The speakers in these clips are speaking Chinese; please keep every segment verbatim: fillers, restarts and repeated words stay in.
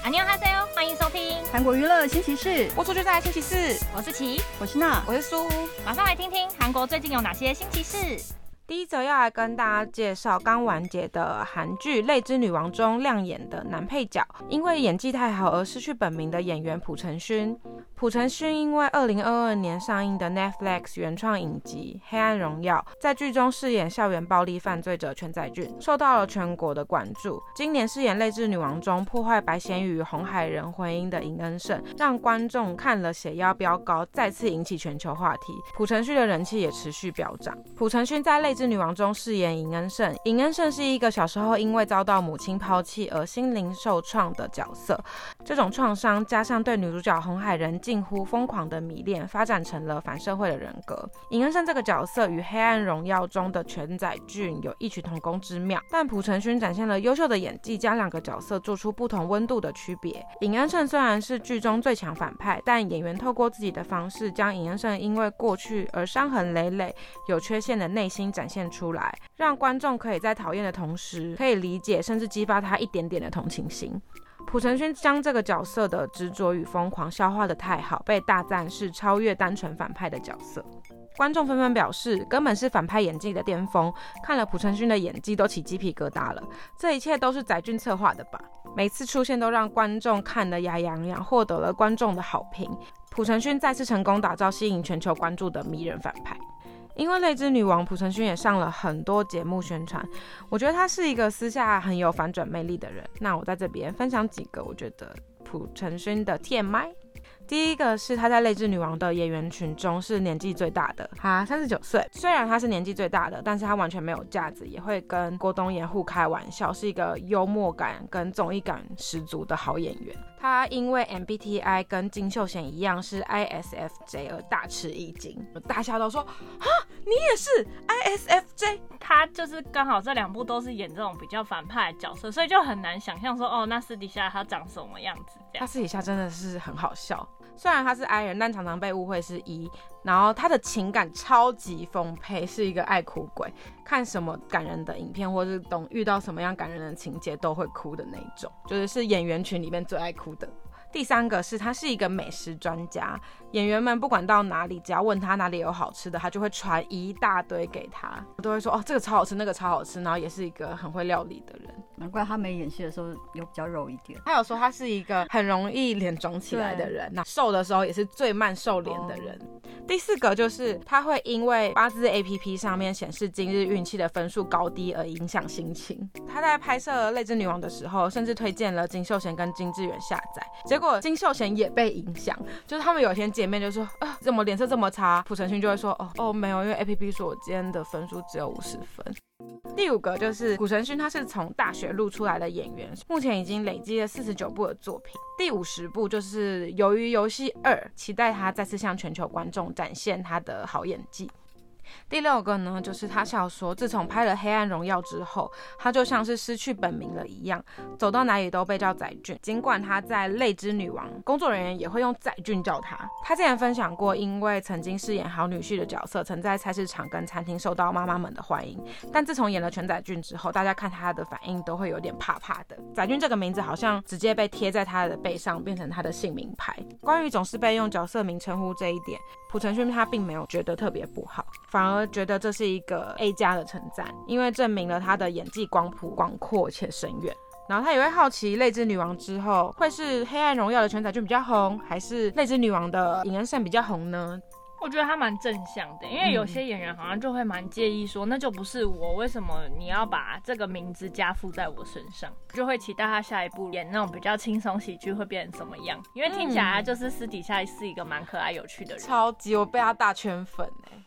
안녕하세요，欢迎收听韩国娱乐星期四， 播出就在星期四。 我是琪， 我是娜， 我是苏。 马上来听听韩国最近有哪些星期四。 第一则要来跟大家介绍刚完结的韩剧《泪之女王》中亮眼的男配角，因为演技太好而失去本名的演员朴成勋。朴成勋因为二零二二年上映的 Netflix 原创影集《黑暗荣耀》，在剧中饰演校园暴力犯罪者全宰俊，受到了全国的关注。今年饰演《泪之女王》中破坏白贤宇与红海人婚姻的尹恩胜，让观众看了血压飙高，再次引起全球话题。朴成勋的人气也持续飙涨。朴成勋在《泪之女王》中饰演尹恩胜，尹恩胜是一个小时候因为遭到母亲抛弃而心灵受创的角色。这种创伤加上对女主角红海人近乎疯狂的迷恋，发展成了反社会的人格。尹恩胜这个角色与《黑暗荣耀》中的全宰俊有异曲同工之妙，但朴成勋展现了优秀的演技，将两个角色做出不同温度的区别。尹恩胜虽然是剧中最强反派，但演员透过自己的方式，将尹恩胜因为过去而伤痕累累、有缺陷的内心展现出来，让观众可以在讨厌的同时，可以理解甚至激发他一点点的同情心。朴成勋将这个角色的执着与疯狂消化得太好，被大赞是超越单纯反派的角色。观众纷纷表示，根本是反派演技的巅峰，看了朴成勋的演技都起鸡皮疙瘩了。这一切都是宰俊策划的吧？每次出现都让观众看得牙痒痒，获得了观众的好评。朴成勋再次成功打造吸引全球关注的迷人反派。因为《泪之女王》，朴成勋也上了很多节目宣传。我觉得他是一个私下很有反转魅力的人。那我在这边分享几个我觉得朴成勋的 T M I。第一个是他在《泪之女王》的演员群中是年纪最大的，他三十九岁。虽然他是年纪最大的，但是他完全没有架子，也会跟郭东延互开玩笑，是一个幽默感跟综艺感十足的好演员。他因为 M B T I 跟金秀贤一样是 I S F J 而大吃一惊，大家都说哈，你也是 I S F J？ 他就是刚好这两部都是演这种比较反派的角色，所以就很难想象说哦，那私底下他长什么样子这样。 他私底下真的是很好笑。虽然他是 I 人，但常常被误会是 E， 然后他的情感超级丰沛，是一个爱哭鬼，看什么感人的影片或是懂遇到什么样感人的情节都会哭的那种，就是是演员群里面最爱哭的。第三个是他是一个美食专家，演员们不管到哪里，只要问他哪里有好吃的，他就会传一大堆给他，都会说哦这个超好吃，那个超好吃，然后也是一个很会料理的人。 难怪他没演戏的时候有比较肉一点。 他有说他是一个很容易脸肿起来的人，那瘦的时候也是最慢瘦脸的人。哦、第四个就是他会因为八字 A P P 上面显示今日运气的分数高低而影响心情。他在拍摄《泪之女王》的时候，甚至推荐了金秀贤跟金智媛下载，结果金秀贤也被影响，就是他们有一天见面就说啊怎么脸色这么差，朴成勋就会说哦哦没有，因为 A P P 说我今天的分数只有五十分。第五个就是朴成勋，他是从大学路出来的演员，目前已经累积了四十九部的作品。第五十部就是《鱿鱼游戏二》，期待他再次向全球观众展现他的好演技。第六个呢，就是他笑说，自从拍了《黑暗荣耀》之后，他就像是失去本名了一样，走到哪里都被叫宰俊。尽管他在《泪之女王》，工作人员也会用宰俊叫他。他之前分享过，因为曾经饰演好女婿的角色，曾在菜市场跟餐厅受到妈妈们的欢迎。但自从演了全宰俊之后，大家看他的反应都会有点怕怕的。宰俊这个名字好像直接被贴在他的背上，变成他的姓名牌。关于总是被用角色名称呼这一点，朴成勋他并没有觉得特别不好，反而觉得这是一个 A 加的称赞，因为证明了他的演技光谱广阔且深远。然后他也会好奇《泪之女王》之后会是《黑暗荣耀》的全宰俊比较红，还是《泪之女王》的尹恩胜比较红呢？ 我觉得他蛮正向的，因为有些演员好像就会蛮介意说，那就不是我，为什么你要把这个名字加附在我身上？就会期待他下一部演那种比较轻松喜剧会变成什么样，因为听起来他就是私底下是一个蛮可爱有趣的人。 超级，我被他大圈粉欸。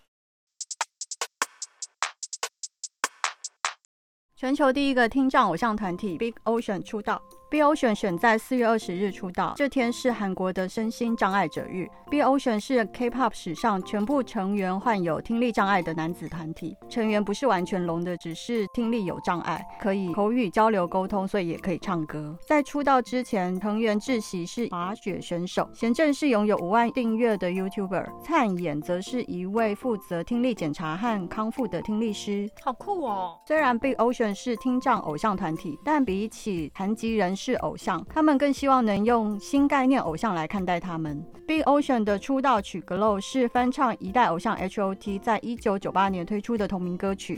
全球第一个听障偶像团体 Big Ocean 出道。Big Ocean 选在四月二十日出道，这天是韩国的身心障碍者日。Big Ocean 是 K-pop 史上全部成员患有听力障碍的男子团体，成员不是完全聋的，只是听力有障碍，可以口语交流沟通，所以也可以唱歌。在出道之前，成员志喜是滑雪选手，贤正是拥有五万订阅的 YouTuber， 蔡衍则是一位负责听力检查和康复的听力师。 好酷哦！ 虽然 Big Ocean 是听障偶像团体，但比起残疾人士式偶像，他们更希望能用新概念偶像来看待他们。Big Ocean 的出道曲《Glow》是翻唱一代偶像 H O T 在一九九八年推出的同名歌曲。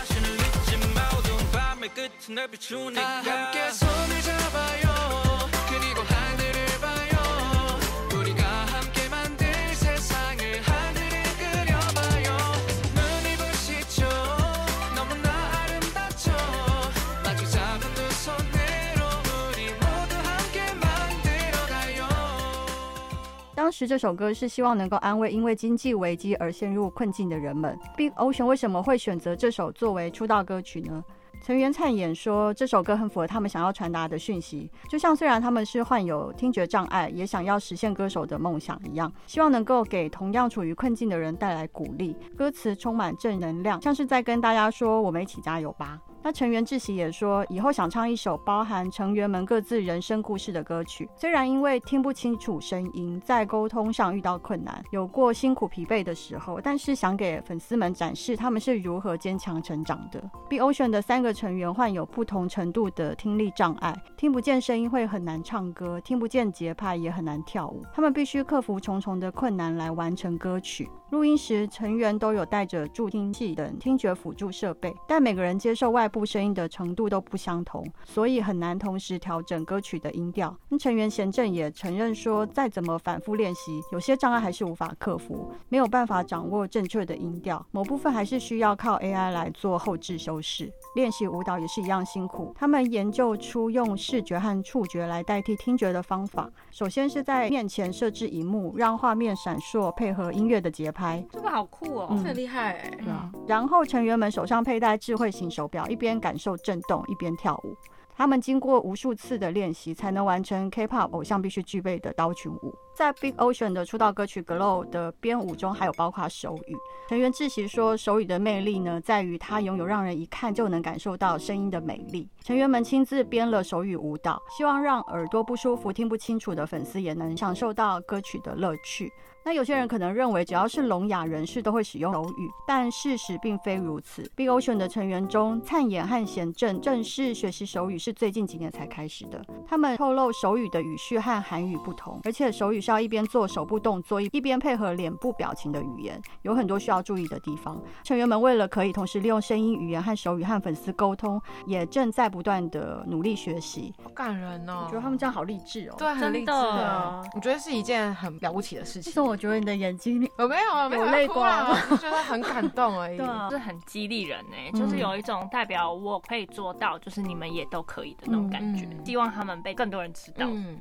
当时这首歌是希望能够安慰因为经济危机而陷入困境的人们。Big Ocean 为什么会选择这首作为出道歌曲呢？成员灿言说，这首歌很符合他们想要传达的讯息，就像虽然他们是患有听觉障碍，也想要实现歌手的梦想一样，希望能够给同样处于困境的人带来鼓励。歌词充满正能量，像是在跟大家说我们一起加油吧。那成员志喜也说，以后想唱一首包含成员们各自人生故事的歌曲。虽然因为听不清楚声音，在沟通上遇到困难，有过辛苦疲惫的时候，但是想给粉丝们展示他们是如何坚强成长的。Big Ocean 的三个成员患有不同程度的听力障碍，听不见声音会很难唱歌，听不见节拍也很难跳舞。他们必须克服重重的困难来完成歌曲。录音时，成员都有带着助听器等听觉辅助设备，但每个人接受外部声音的程度都不相同，所以很难同时调整歌曲的音调。成员贤正也承认说，再怎么反复练习，有些障碍还是无法克服，没有办法掌握正确的音调，某部分还是需要靠 A I 来做后置修饰。练习舞蹈也是一样辛苦，他们研究出用视觉和触觉来代替听觉的方法。首先是在面前设置萤幕，让画面闪烁，配合音乐的节拍。 这个好酷哦， 嗯、很厉害哎、 对啊。然后成员们手上佩戴智慧型手表，一边感受震动，一边跳舞。他们经过无数次的练习，才能完成 K-pop 偶像必须具备的刀群舞。在 Big Ocean 的出道歌曲《Glow》的编舞中，还有包括手语。成员志喜说，手语的魅力呢，在于它拥有让人一看就能感受到声音的美丽。成员们亲自编了手语舞蹈，希望让耳朵不舒服、听不清楚的粉丝也能享受到歌曲的乐趣。那有些人可能认为只要是聋哑人士都会使用手语，但事实并非如此。Big Ocean 的成员中，灿言和贤正正式学习手语是最近几年才开始的。他们透露手语的语序和韩语不同，而且手语是要一边做手部动作，一边配合脸部表情的语言，有很多需要注意的地方。成员们为了可以同时利用声音、语言和手语和粉丝沟通，也正在不断的努力学习。 好感人哦！ 我觉得他们这样好励志哦。 对，很励志的。 我觉得是一件很了不起的事情。 我觉得你的眼睛里我没有没有泪光， 我只是觉得很感动而已。 对啊，是很激励人哎、欸，就是有一种代表我可以做到，就是你们也都可以的那种感觉。嗯、希望他们被更多人知道。嗯。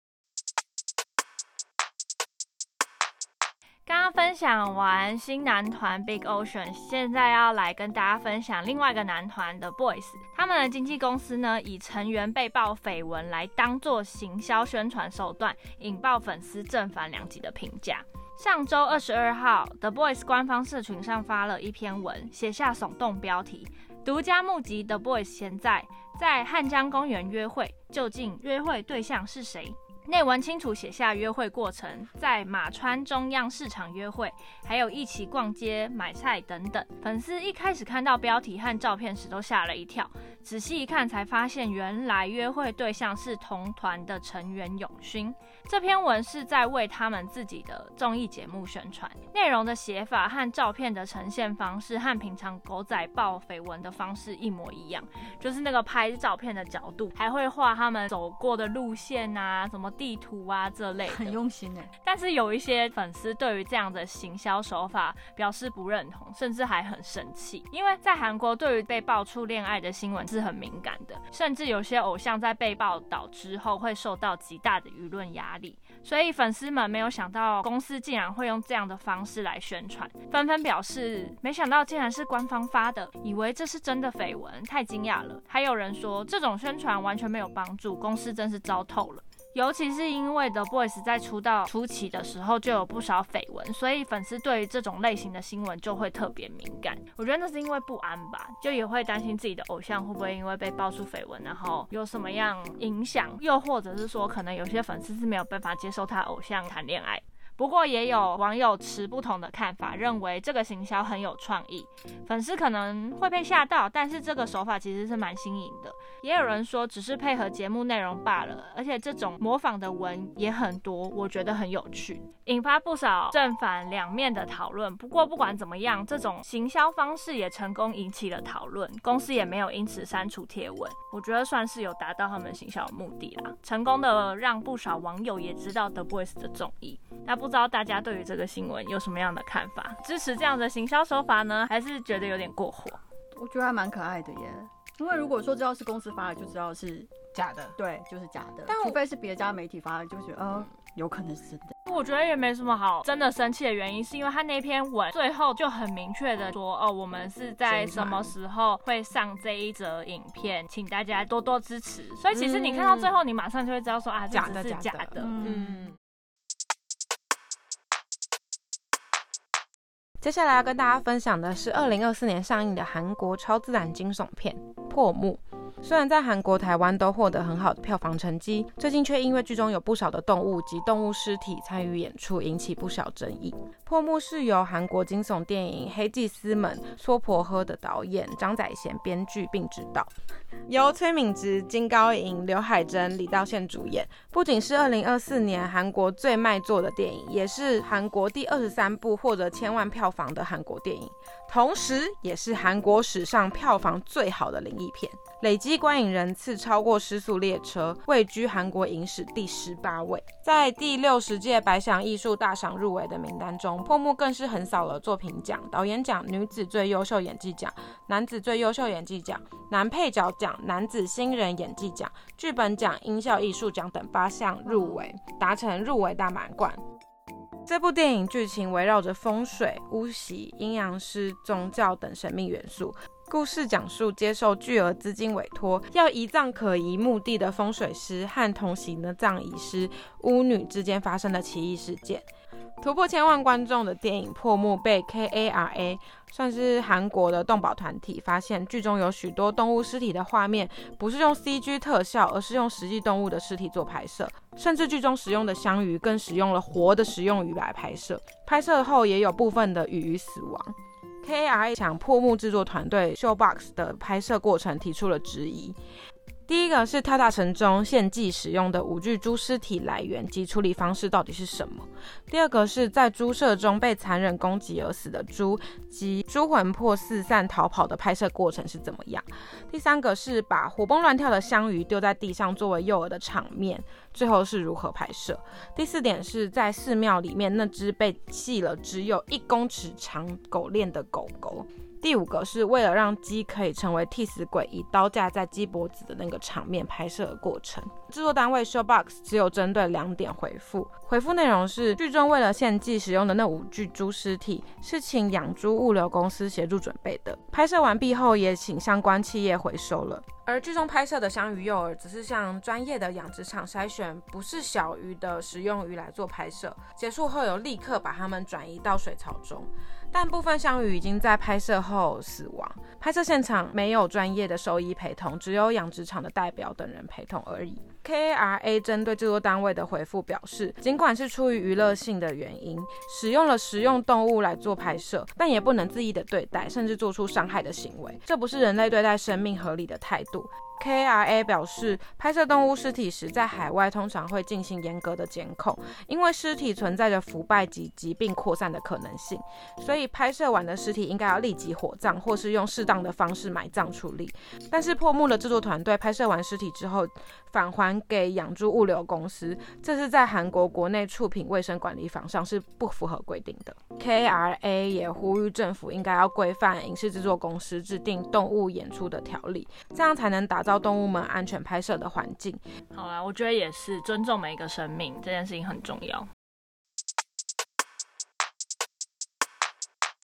刚刚分享完新男团 Big Ocean， 现在要来跟大家分享另外一个男团的 The Boyz。他们的经纪公司呢，以成员被曝绯闻来当作行销宣传手段，引爆粉丝正反两极的评价。上周二十二号 ，The Boyz 官方社群上发了一篇文，写下耸动标题：独家目击 The Boyz 现在在汉江公园约会，究竟约会对象是谁？内文清楚写下约会过程，在马川中央市场约会，还有一起逛街、买菜等等。粉丝一开始看到标题和照片时都吓了一跳，仔细一看才发现，原来约会对象是同团的成员永勋。这篇文是在为他们自己的综艺节目宣传，内容的写法和照片的呈现方式和平常狗仔爆绯闻的方式一模一样，就是那个拍照片的角度，还会画他们走过的路线啊，什么地图啊这类的， 很用心哎。 但是有一些粉丝对于这样的行销手法表示不认同，甚至还很生气，因为在韩国对于被爆出恋爱的新闻是很敏感的，甚至有些偶像在被报道之后会受到极大的舆论压力，所以粉丝们没有想到公司竟然会用这样的方式来宣传，纷纷表示没想到竟然是官方发的，以为这是真的绯闻，太惊讶了。还有人说这种宣传完全没有帮助，公司真是糟透了。尤其是因为 The Boyz 在出道初期的时候就有不少绯闻，所以粉丝对于这种类型的新闻就会特别敏感。我觉得那是因为不安吧，就也会担心自己的偶像会不会因为被爆出绯闻，然后有什么样影响，又或者是说可能有些粉丝是没有办法接受他偶像谈恋爱， 不过也有网友持不同的看法，认为这个行销很有创意，粉丝可能会被吓到，但是这个手法其实是蛮新颖的。也有人说只是配合节目内容罢了，而且这种模仿的文也很多，我觉得很有趣，引发不少正反两面的讨论。不过不管怎么样，这种行销方式也成功引起了讨论，公司也没有因此删除贴文，我觉得算是有达到他们行销的目的啦，成功的让不少网友也知道 The Voice 的重意。那不知道大家对于这个新闻有什么样的看法？支持这样的行销手法呢，还是觉得有点过火？ 我觉得还蛮可爱的耶，因为如果说知道是公司发的，就知道是假的， 对，就是假的。 但除非是别家媒体发的，就觉得呃，有可能是真的。 我觉得也没什么好真的生气的原因，是因为他那篇文最后就很明确的说，哦，我们是在什么时候会上这一则影片，请大家多多支持。所以其实你看到最后，你马上就会知道说，啊，这只是假的。 嗯。接下来要跟大家分享的是二零二四年上映的韩国超自然惊悚片《破墓》。虽然在韩国、台湾都获得很好的票房成绩，最近却因为剧中有不少的动物及动物尸体参与演出，引起不小争议。破墓是由韩国惊悚电影《黑祭司们》娑婆诃的导演张宰贤编剧并执导，由崔敏植、金高银、刘海珍、李道宪主演。不仅是二零二四年韩国最卖座的电影，也是韩国第二十三部获得千万票房的韩国电影，同时也是韩国史上票房最好的灵异片，累积观影人次超过《失速列车》，位居韩国影史第十八位。在第六十届百想艺术大赏入围的名单中，破墓更是横扫了作品奖、导演奖、女子最优秀演技奖、男子最优秀演技奖、男配角奖、男子新人演技奖、剧本奖、音效艺术奖等八项入围，达成入围大满贯。这部电影剧情围绕着风水、巫习、阴阳师、宗教等神秘元素。故事讲述接受巨额资金委托，要移葬可疑墓地的风水师和同行的葬仪师巫女之间发生的奇异事件。突破千万观众的电影《破墓》被 K A R A 算是韩国的动保团体发现，剧中有许多动物尸体的画面不是用 C G 特效，而是用实际动物的尸体做拍摄，甚至剧中使用的香鱼更使用了活的食用鱼来拍摄，拍摄后也有部分的鱼鱼死亡。K A R A 向破墓制作团队 Showbox 的拍摄过程提出了质疑。第一个是跳大神中献祭使用的五具猪尸体来源及处理方式到底是什么？第二个是在猪舍中被残忍攻击而死的猪及猪魂魄四散逃跑的拍摄过程是怎么样？第三个是把活蹦乱跳的香鱼丢在地上作为诱饵的场面，最后是如何拍摄？第四点是在寺庙里面那只被系了只有一公尺长狗链的狗狗。第五个是为了让鸡可以成为替死鬼，以刀架在鸡脖子的那个场面拍摄的过程。制作单位 Showbox 只有针对两点回复，回复内容是剧中为了献祭使用的那五具猪尸体是请养猪物流公司协助准备的，拍摄完毕后也请相关企业回收了。而剧中拍摄的香鱼诱饵只是向专业的养殖场筛选不是小鱼的食用鱼来做拍摄，结束后有立刻把它们转移到水槽中，但部分香鱼已经在拍摄后死亡。拍摄现场没有专业的兽医陪同，只有养殖场的代表等人陪同而已。K A R A 针对制作单位的回复表示，尽管是出于娱乐性的原因，使用了食用动物来做拍摄，但也不能恣意的对待，甚至做出伤害的行为，这不是人类对待生命合理的态度。K A R A 表示，拍摄动物尸体时，在海外通常会进行严格的监控，因为尸体存在着腐败及疾病扩散的可能性，所以拍摄完的尸体应该要立即火葬，或是用适当的方式埋葬处理。但是破墓的制作团队拍摄完尸体之后，返还给养猪物流公司，这是在韩国国内畜品卫生管理法上是不符合规定的。K A R A 也呼吁政府应该要规范影视制作公司制定动物演出的条例，这样才能打造动物们安全拍摄的环境。 好啦，我觉得也是尊重每一个生命这件事情很重要。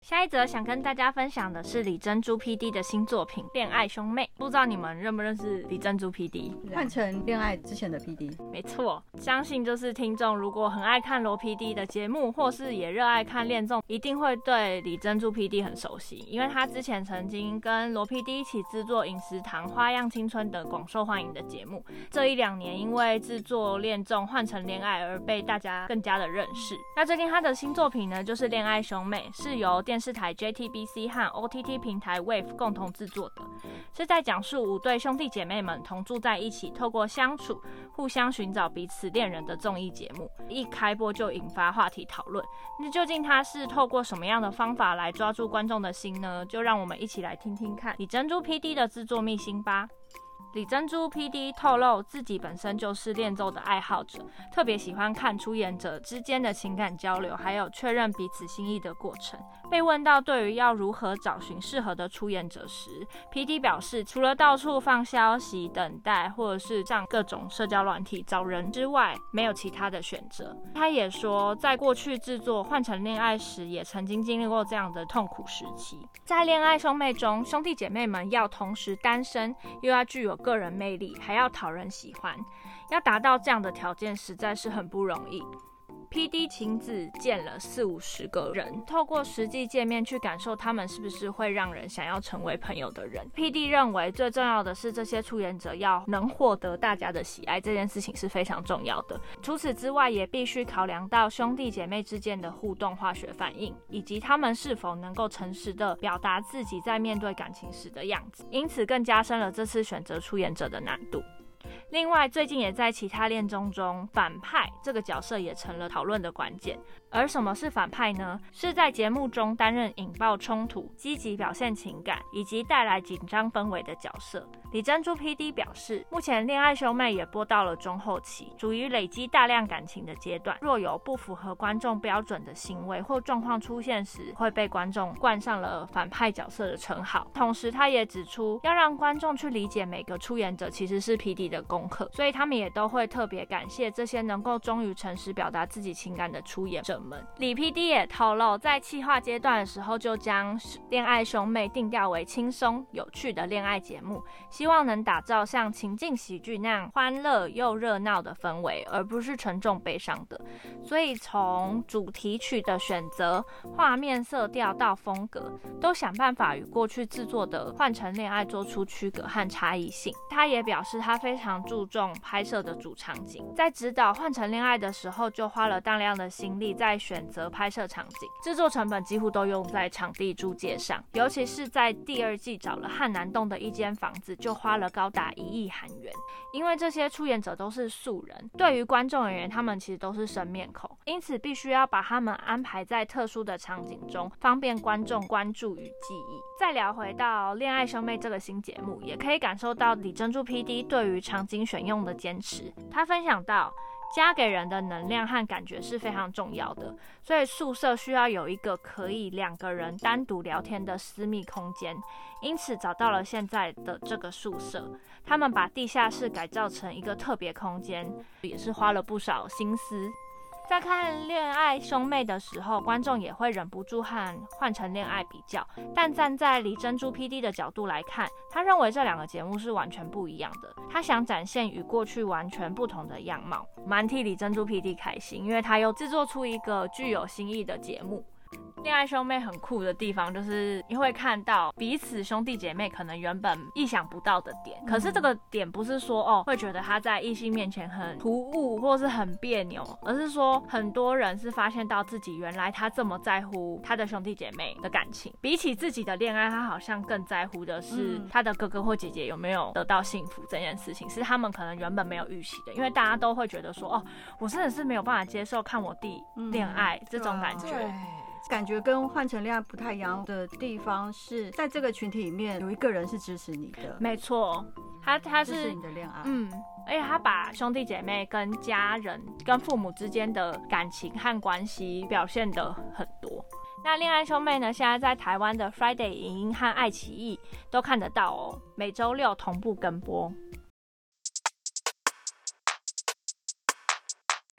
下一则想跟大家分享的是李珍珠 P D 的新作品《恋爱兄妹》，不知道你们认不认识李珍珠 P D？ 换成恋爱之前的 P D。 没错，相信就是听众如果很爱看罗 P D 的节目，或是也热爱看恋综，一定会对李珍珠 P D 很熟悉，因为他之前曾经跟罗 P D 一起制作《饮食堂》《花样青春》等广受欢迎的节目。这一两年因为制作恋综换成恋爱而被大家更加的认识。那最近他的新作品呢，就是《恋爱兄妹》，是由电视台 J T B C 和 O T T 平台 Wave 共同制作的，是在讲述五对兄弟姐妹们同住在一起，透过相处互相寻找彼此恋人的综艺节目。一开播就引发话题讨论，那究竟他是透过什么样的方法来抓住观众的心呢？就让我们一起来听听看李珍珠 P D 的制作秘辛吧。李珍珠 P D 透露自己本身就是恋综的爱好者，特别喜欢看出演者之间的情感交流，还有确认彼此心意的过程。被问到对于要如何找寻适合的出演者时， P D 表示除了到处放消息等待，或者是上各种社交软体找人之外，没有其他的选择。他也说在过去制作《换成恋爱》时也曾经经历过这样的痛苦时期。在恋爱兄妹中，兄弟姐妹们要同时单身，又要具有个人魅力，还要讨人喜欢，要达到这样的条件实在是很不容易。P D 亲自见了四五十个人，透过实际见面去感受他们是不是会让人想要成为朋友的人。P D 认为最重要的是这些出演者要能获得大家的喜爱，这件事情是非常重要的。除此之外，也必须考量到兄弟姐妹之间的互动化学反应，以及他们是否能够诚实的表达自己在面对感情时的样子，因此更加深了这次选择出演者的难度。另外，最近也在其他恋综中，反派这个角色也成了讨论的关键。而什么是反派呢？是在节目中担任引爆冲突、积极表现情感以及带来紧张氛围的角色。李珍珠 P D 表示，目前恋爱兄妹也播到了中后期，处于累积大量感情的阶段。若有不符合观众标准的行为或状况出现时，会被观众冠上了反派角色的称号。同时，他也指出，要让观众去理解每个出演者其实是 P D 的功课，所以他们也都会特别感谢这些能够忠于诚实表达自己情感的出演者们。李 P D 也透露，在企划阶段的时候就将恋爱兄妹定调为轻松有趣的恋爱节目，希望能打造像情境喜剧那样欢乐又热闹的氛围，而不是沉重悲伤的。所以从主题曲的选择、画面色调到风格，都想办法与过去制作的《换成恋爱》做出区隔和差异性。他也表示他非常注重拍摄的主场景，在指导《换成恋爱》的时候就花了大量的心力在选择拍摄场景，制作成本几乎都用在场地租借上，尤其是在第二季找了汉南洞的一间房子，就花了高达一亿韩元。因为这些出演者都是素人，对于观众而言，他们其实都是生面孔，因此必须要把他们安排在特殊的场景中，方便观众关注与记忆。再聊回到《恋爱兄妹》这个新节目，也可以感受到李珍珠 P D 对于场景选用的坚持。他分享到，家给人的能量和感觉是非常重要的，所以宿舍需要有一个可以两个人单独聊天的私密空间，因此找到了现在的这个宿舍。他们把地下室改造成一个特别空间，也是花了不少心思。在看恋爱兄妹的时候，观众也会忍不住和换成恋爱比较，但站在李珍珠 P D 的角度来看，他认为这两个节目是完全不一样的，他想展现与过去完全不同的样貌，蛮替李珍珠 P D 开心，因为他又制作出一个具有新意的节目。恋爱兄妹很酷的地方就是你会看到彼此兄弟姐妹可能原本意想不到的点，可是这个点不是说哦会觉得他在异性面前很突兀或是很别扭，而是说很多人是发现到自己原来他这么在乎他的兄弟姐妹的感情，比起自己的恋爱，他好像更在乎的是他的哥哥或姐姐有没有得到幸福这件事情，是他们可能原本没有预期的，因为大家都会觉得说哦我真的是没有办法接受看我弟恋爱、嗯、这种感觉。 感觉跟换成恋爱不太一样的地方是在这个群体里面有一个人是支持你的。 没错，他他是支持你的恋爱， 嗯，而且他把兄弟姐妹跟家人跟父母之间的感情和关系表现得很多。那恋爱兄妹呢，现在在台湾的 Friday 影音和爱奇艺都看得到哦，每周六同步跟播。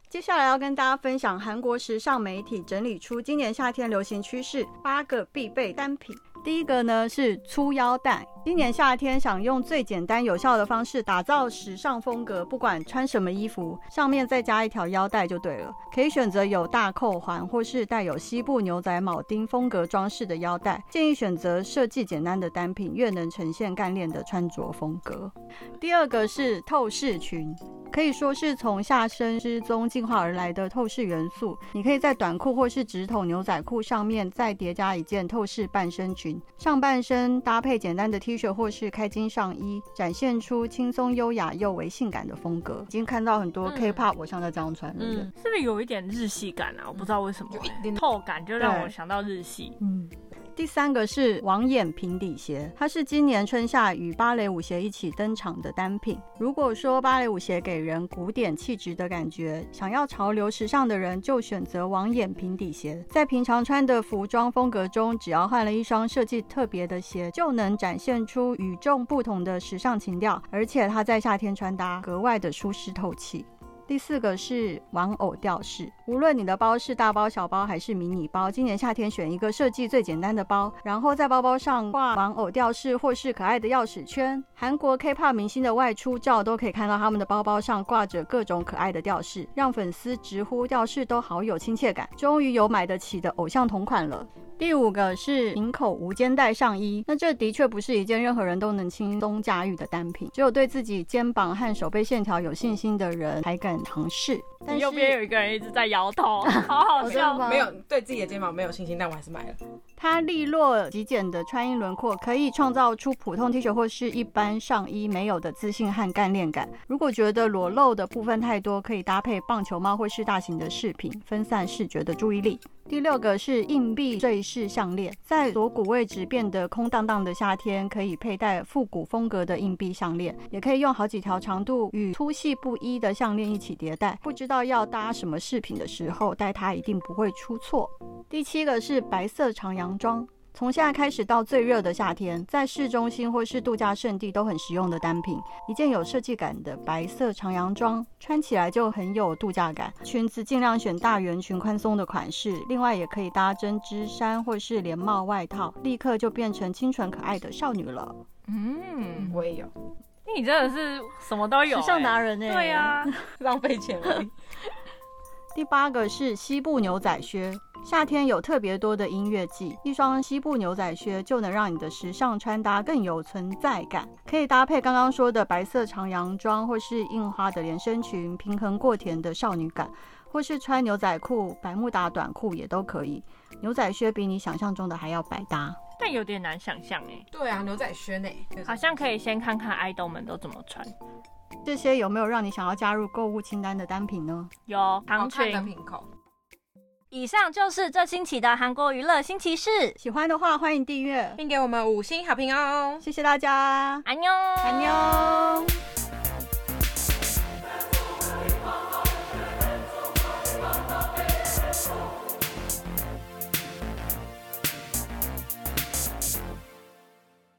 接下来要跟大家分享韩国时尚媒体整理出今年夏天流行趋势八个必备单品。第一个呢是粗腰带，今年夏天想用最简单有效的方式打造时尚风格，不管穿什么衣服，上面再加一条腰带就对了。可以选择有大扣环或是带有西部牛仔铆钉风格装饰的腰带，建议选择设计简单的单品，越能呈现干练的穿着风格。第二个是透视裙，可以说是从下身失踪进化而来的透视元素，你可以在短裤或是直筒牛仔裤上面再叠加一件透视半身裙，上半身搭配简单的 T 恤或是开襟上衣，展现出轻松优雅又为性感的风格。已经看到很多 K-pop 偶像在这样穿了， 嗯，是不是有一点日系感啊？我不知道为什么、欸，透感就让我想到日系。 嗯。第三个是网眼平底鞋，它是今年春夏与芭蕾舞鞋一起登场的单品。如果说芭蕾舞鞋给人古典气质的感觉，想要潮流时尚的人就选择网眼平底鞋。在平常穿的服装风格中，只要换了一双设计特别的鞋，就能展现出与众不同的时尚情调，而且它在夏天穿搭格外的舒适透气。第四个是玩偶吊饰，无论你的包是大包小包还是迷你包，今年夏天选一个设计最简单的包，然后在包包上挂玩偶吊饰或是可爱的钥匙圈。韩国 K-pop 明星的外出照都可以看到他们的包包上挂着各种可爱的吊饰，让粉丝直呼吊饰都好有亲切感，终于有买得起的偶像同款了。第五个是领口无肩带上衣，那这的确不是一件任何人都能轻松驾驭的单品，只有对自己肩膀和手背线条有信心的人才敢尝试。但是右边有一个人一直在摇头，好好笑。 没有对自己的肩膀没有信心，但我还是买了。 它利落极简的穿衣轮廓，可以创造出普通 T 恤或是一般上衣没有的自信和干练感。如果觉得裸露的部分太多，可以搭配棒球帽或是大型的饰品，分散视觉的注意力。第六个是硬币坠饰项链，在锁骨位置变得空荡荡的夏天，可以佩戴复古风格的硬币项链，也可以用好几条长度与粗细不一的项链一起叠戴，不知道要搭什么饰品的时候，戴它一定不会出错。第七个是白色长洋装，从现在开始到最热的夏天，在市中心或是度假胜地都很实用的单品。一件有设计感的白色长洋装，穿起来就很有度假感。裙子尽量选大圆裙宽松的款式，另外也可以搭针织衫或是连帽外套，立刻就变成清纯可爱的少女了。 嗯， 我也有。 你真的是什么都有、欸， 时尚达人哎、欸。 对啊， 浪费钱而已。 第八个是西部牛仔靴，夏天有特别多的音乐季，一双西部牛仔靴就能让你的时尚穿搭更有存在感。可以搭配刚刚说的白色长洋装或是印花的连身裙，平衡过甜的少女感，或是穿牛仔裤、百慕达短裤也都可以。牛仔靴比你想象中的还要百搭， 但有点难想象哎。 对啊，牛仔靴呢， 好像可以先看看爱豆们都怎么穿。 这些有没有让你想要加入购物清单的单品呢？ 有长裙的品口。 以上就是这星期的韩国娱乐新奇事， 喜欢的话欢迎订阅， 并给我们五星好评哦！ 谢谢大家， 安妞， 安妞。